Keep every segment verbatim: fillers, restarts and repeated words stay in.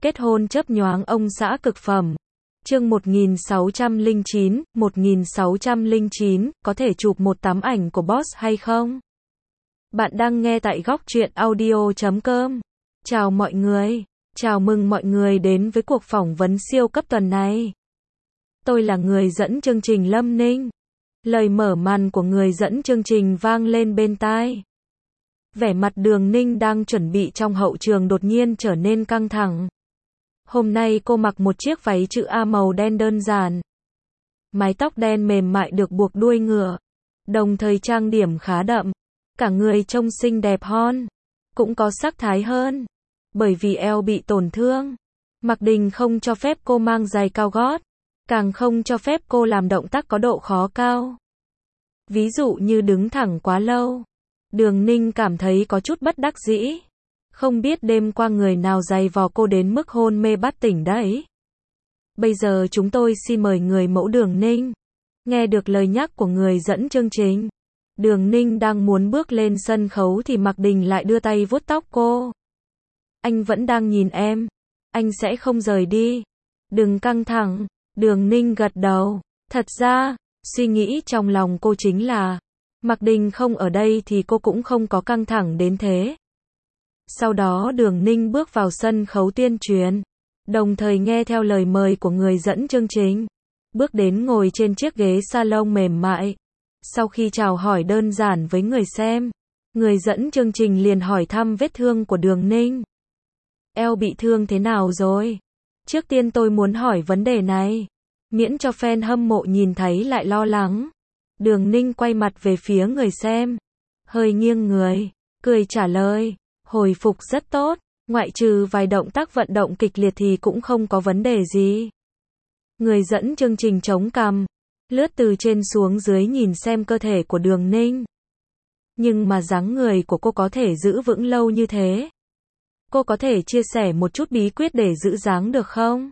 Kết hôn chớp nhoáng ông xã cực phẩm. Chương một nghìn sáu trăm lẻ chín, một nghìn sáu trăm lẻ chín, có thể chụp một tấm ảnh của boss hay không? Bạn đang nghe tại góc truyện audio chấm com. Chào mọi người. Chào mừng mọi người đến với cuộc phỏng vấn siêu cấp tuần này. Tôi là người dẫn chương trình Lâm Ninh. Lời mở màn của người dẫn chương trình vang lên bên tai. Vẻ mặt Đường Ninh đang chuẩn bị trong hậu trường đột nhiên trở nên căng thẳng. Hôm nay cô mặc một chiếc váy chữ A màu đen đơn giản. Mái tóc đen mềm mại được buộc đuôi ngựa. Đồng thời trang điểm khá đậm. Cả người trông xinh đẹp hơn. Cũng có sắc thái hơn. Bởi vì eo bị tổn thương. Mạc Đình không cho phép cô mang giày cao gót. Càng không cho phép cô làm động tác có độ khó cao. Ví dụ như đứng thẳng quá lâu. Đường Ninh cảm thấy có chút bất đắc dĩ. Không biết đêm qua người nào giày vò cô đến mức hôn mê bất tỉnh đấy. Bây giờ chúng tôi xin mời người mẫu Đường Ninh. Nghe được lời nhắc của người dẫn chương trình. Đường Ninh đang muốn bước lên sân khấu thì Mạc Đình lại đưa tay vuốt tóc cô. Anh vẫn đang nhìn em. Anh sẽ không rời đi. Đừng căng thẳng. Đường Ninh gật đầu. Thật ra, suy nghĩ trong lòng cô chính là Mạc Đình không ở đây thì cô cũng không có căng thẳng đến thế. Sau đó Đường Ninh bước vào sân khấu tuyên truyền, đồng thời nghe theo lời mời của người dẫn chương trình, bước đến ngồi trên chiếc ghế salon mềm mại. Sau khi chào hỏi đơn giản với người xem, người dẫn chương trình liền hỏi thăm vết thương của Đường Ninh. Eo bị thương thế nào rồi? Trước tiên tôi muốn hỏi vấn đề này, miễn cho fan hâm mộ nhìn thấy lại lo lắng. Đường Ninh quay mặt về phía người xem, hơi nghiêng người, cười trả lời. Hồi phục rất tốt, ngoại trừ vài động tác vận động kịch liệt thì cũng không có vấn đề gì. Người dẫn chương trình chống cằm, lướt từ trên xuống dưới nhìn xem cơ thể của Đường Ninh. Nhưng mà dáng người của cô có thể giữ vững lâu như thế. Cô có thể chia sẻ một chút bí quyết để giữ dáng được không?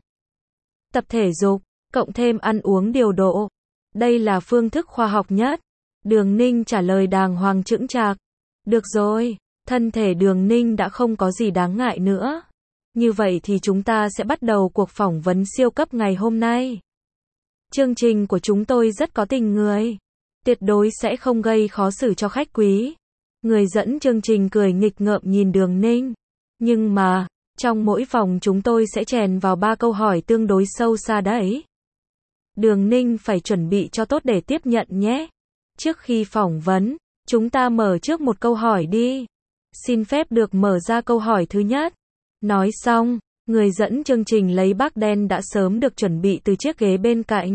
Tập thể dục, cộng thêm ăn uống điều độ. Đây là phương thức khoa học nhất. Đường Ninh trả lời đàng hoàng chững chạc. Được rồi. Thân thể Đường Ninh đã không có gì đáng ngại nữa. Như vậy thì chúng ta sẽ bắt đầu cuộc phỏng vấn siêu cấp ngày hôm nay. Chương trình của chúng tôi rất có tình người. Tuyệt đối sẽ không gây khó xử cho khách quý. Người dẫn chương trình cười nghịch ngợm nhìn Đường Ninh. Nhưng mà, trong mỗi vòng chúng tôi sẽ chèn vào ba câu hỏi tương đối sâu xa đấy. Đường Ninh phải chuẩn bị cho tốt để tiếp nhận nhé. Trước khi phỏng vấn, chúng ta mở trước một câu hỏi đi. Xin phép được mở ra câu hỏi thứ nhất. Nói xong, người dẫn chương trình lấy bác đen đã sớm được chuẩn bị từ chiếc ghế bên cạnh.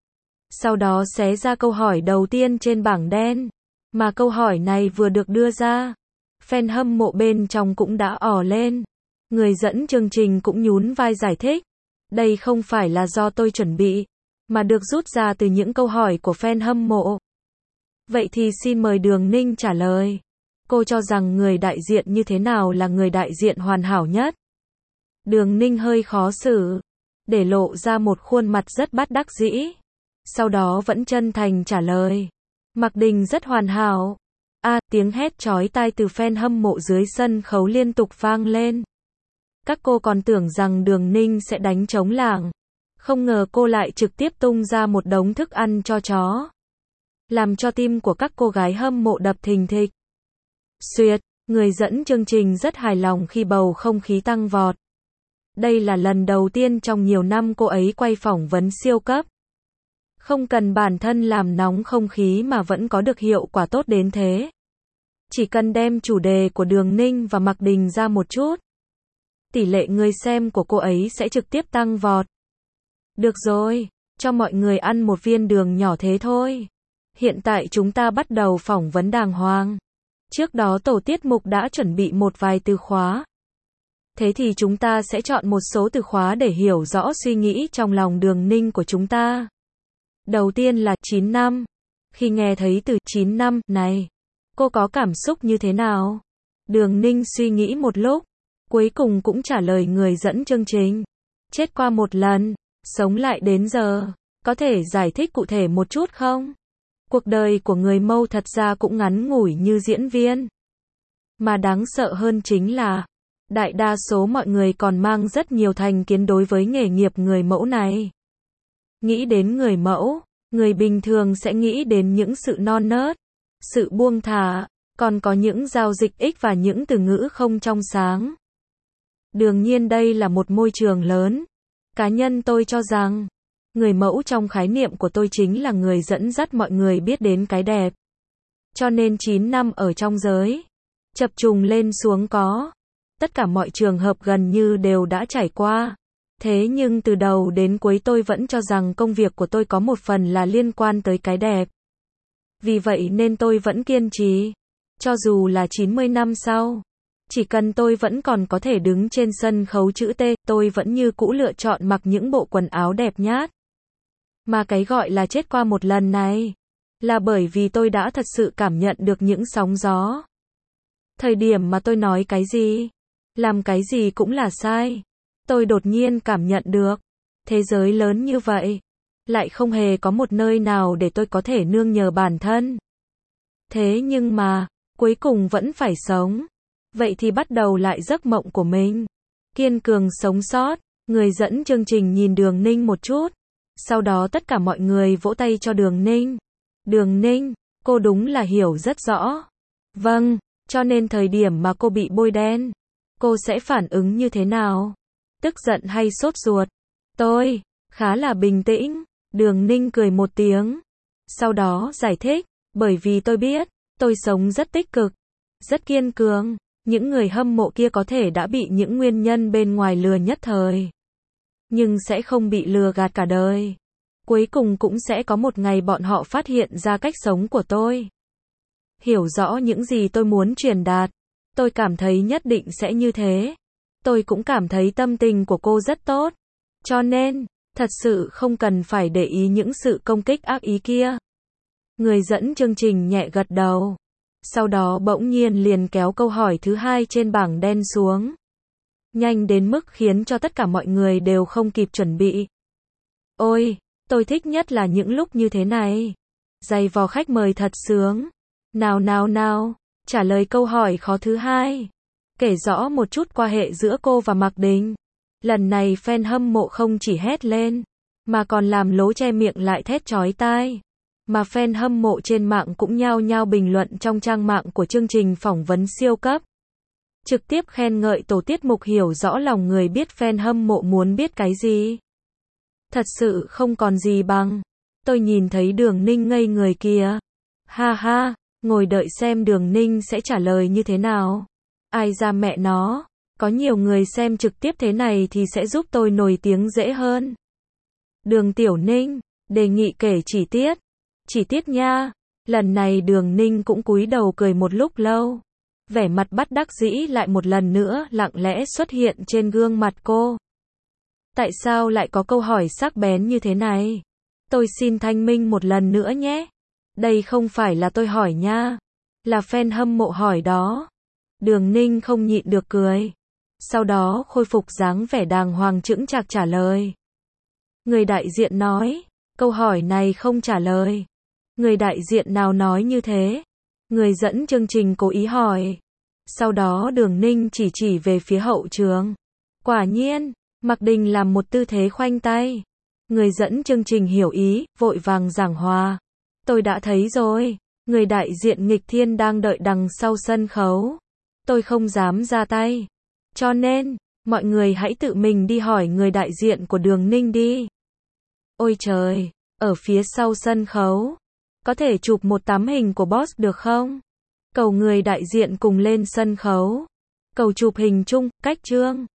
Sau đó xé ra câu hỏi đầu tiên trên bảng đen. Mà câu hỏi này vừa được đưa ra, fan hâm mộ bên trong cũng đã ò lên. Người dẫn chương trình cũng nhún vai giải thích. Đây không phải là do tôi chuẩn bị, mà được rút ra từ những câu hỏi của fan hâm mộ. Vậy thì xin mời Đường Ninh trả lời. Cô cho rằng người đại diện như thế nào là người đại diện hoàn hảo nhất? Đường Ninh hơi khó xử, để lộ ra một khuôn mặt rất bất đắc dĩ. Sau đó vẫn chân thành trả lời. Mạc Đình rất hoàn hảo. A, à, tiếng hét chói tai từ fan hâm mộ dưới sân khấu liên tục vang lên. Các cô còn tưởng rằng Đường Ninh sẽ đánh trống lảng. Không ngờ cô lại trực tiếp tung ra một đống thức ăn cho chó. Làm cho tim của các cô gái hâm mộ đập thình thịch. Xuyệt, người dẫn chương trình rất hài lòng khi bầu không khí tăng vọt. Đây là lần đầu tiên trong nhiều năm cô ấy quay phỏng vấn siêu cấp. Không cần bản thân làm nóng không khí mà vẫn có được hiệu quả tốt đến thế. Chỉ cần đem chủ đề của Đường Ninh và Mạc Đình ra một chút, tỷ lệ người xem của cô ấy sẽ trực tiếp tăng vọt. Được rồi, cho mọi người ăn một viên đường nhỏ thế thôi. Hiện tại chúng ta bắt đầu phỏng vấn đàng hoàng. Trước đó tổ tiết mục đã chuẩn bị một vài từ khóa. Thế thì chúng ta sẽ chọn một số từ khóa để hiểu rõ suy nghĩ trong lòng Đường Ninh của chúng ta. Đầu tiên là chín năm. Khi nghe thấy từ chín năm này, cô có cảm xúc như thế nào? Đường Ninh suy nghĩ một lúc, cuối cùng cũng trả lời người dẫn chương trình. Chết qua một lần, sống lại đến giờ, có thể giải thích cụ thể một chút không? Cuộc đời của người Mâu thật ra cũng ngắn ngủi như diễn viên. Mà đáng sợ hơn chính là, Đại đa số mọi người còn mang rất nhiều thành kiến đối với nghề nghiệp người mẫu này. Nghĩ đến người mẫu, người bình thường sẽ nghĩ đến những sự non nớt, sự buông thả, còn có những giao dịch ích và những từ ngữ không trong sáng. Đương nhiên đây là một môi trường lớn. Cá nhân tôi cho rằng, người mẫu trong khái niệm của tôi chính là người dẫn dắt mọi người biết đến cái đẹp. Cho nên chín năm ở trong giới, chập trùng lên xuống có. Tất cả mọi trường hợp gần như đều đã trải qua. Thế nhưng từ đầu đến cuối tôi vẫn cho rằng công việc của tôi có một phần là liên quan tới cái đẹp. Vì vậy nên tôi vẫn kiên trì. Cho dù là chín mươi năm sau, chỉ cần tôi vẫn còn có thể đứng trên sân khấu chữ T, tôi vẫn như cũ lựa chọn mặc những bộ quần áo đẹp nhát. Mà cái gọi là chết qua một lần này, là bởi vì tôi đã thật sự cảm nhận được những sóng gió. Thời điểm mà tôi nói cái gì, làm cái gì cũng là sai. Tôi đột nhiên cảm nhận được, thế giới lớn như vậy, lại không hề có một nơi nào để tôi có thể nương nhờ bản thân. Thế nhưng mà, cuối cùng vẫn phải sống. Vậy thì bắt đầu lại giấc mộng của mình. Kiên cường sống sót. Người dẫn chương trình nhìn Đường Ninh một chút. Sau đó tất cả mọi người vỗ tay cho Đường Ninh. Đường Ninh, cô đúng là hiểu rất rõ. Vâng, cho nên thời điểm mà cô bị bôi đen, cô sẽ phản ứng như thế nào? Tức giận hay sốt ruột? Tôi, khá là bình tĩnh. Đường Ninh cười một tiếng. Sau đó giải thích, bởi vì tôi biết, tôi sống rất tích cực, rất kiên cường. Những người hâm mộ kia có thể đã bị những nguyên nhân bên ngoài lừa nhất thời, nhưng sẽ không bị lừa gạt cả đời. Cuối cùng cũng sẽ có một ngày bọn họ phát hiện ra cách sống của tôi. Hiểu rõ những gì tôi muốn truyền đạt. Tôi cảm thấy nhất định sẽ như thế. Tôi cũng cảm thấy tâm tình của cô rất tốt. Cho nên, thật sự không cần phải để ý những sự công kích ác ý kia. Người dẫn chương trình nhẹ gật đầu. Sau đó bỗng nhiên liền kéo câu hỏi thứ hai trên bảng đen xuống. Nhanh đến mức khiến cho tất cả mọi người đều không kịp chuẩn bị. Ôi, tôi thích nhất là những lúc như thế này. Giày vò khách mời thật sướng. Nào nào nào, trả lời câu hỏi khó thứ hai. Kể rõ một chút quan hệ giữa cô và Mạc Đình. Lần này fan hâm mộ không chỉ hét lên, mà còn làm lố che miệng lại thét chói tai. Mà fan hâm mộ trên mạng cũng nhao nhao bình luận trong trang mạng của chương trình phỏng vấn siêu cấp. Trực tiếp khen ngợi tổ tiết mục hiểu rõ lòng người biết fan hâm mộ muốn biết cái gì. Thật sự không còn gì bằng. Tôi nhìn thấy Đường Ninh ngây người kìa. Ha ha, ngồi đợi xem Đường Ninh sẽ trả lời như thế nào. Ai ra mẹ nó, có nhiều người xem trực tiếp thế này thì sẽ giúp tôi nổi tiếng dễ hơn. Đường Tiểu Ninh, đề nghị kể chi tiết. Chi tiết nha. Lần này Đường Ninh cũng cúi đầu cười một lúc lâu. Vẻ mặt bất đắc dĩ lại một lần nữa lặng lẽ xuất hiện trên gương mặt cô. Tại sao lại có câu hỏi sắc bén như thế này? Tôi xin thanh minh một lần nữa nhé. Đây không phải là tôi hỏi nha. Là fan hâm mộ hỏi đó. Đường Ninh không nhịn được cười. Sau đó khôi phục dáng vẻ đàng hoàng chững chạc trả lời. Người đại diện nói, câu hỏi này không trả lời. Người đại diện nào nói như thế? Người dẫn chương trình cố ý hỏi. Sau đó Đường Ninh chỉ chỉ về phía hậu trường. Quả nhiên, Mạc Đình làm một tư thế khoanh tay. Người dẫn chương trình hiểu ý, vội vàng giảng hòa. Tôi đã thấy rồi, người đại diện nghịch thiên đang đợi đằng sau sân khấu. Tôi không dám ra tay. Cho nên, mọi người hãy tự mình đi hỏi người đại diện của Đường Ninh đi. Ôi trời, ở phía sau sân khấu, có thể chụp một tấm hình của boss được không? Cầu người đại diện cùng lên sân khấu. Cầu chụp hình chung, cách trương.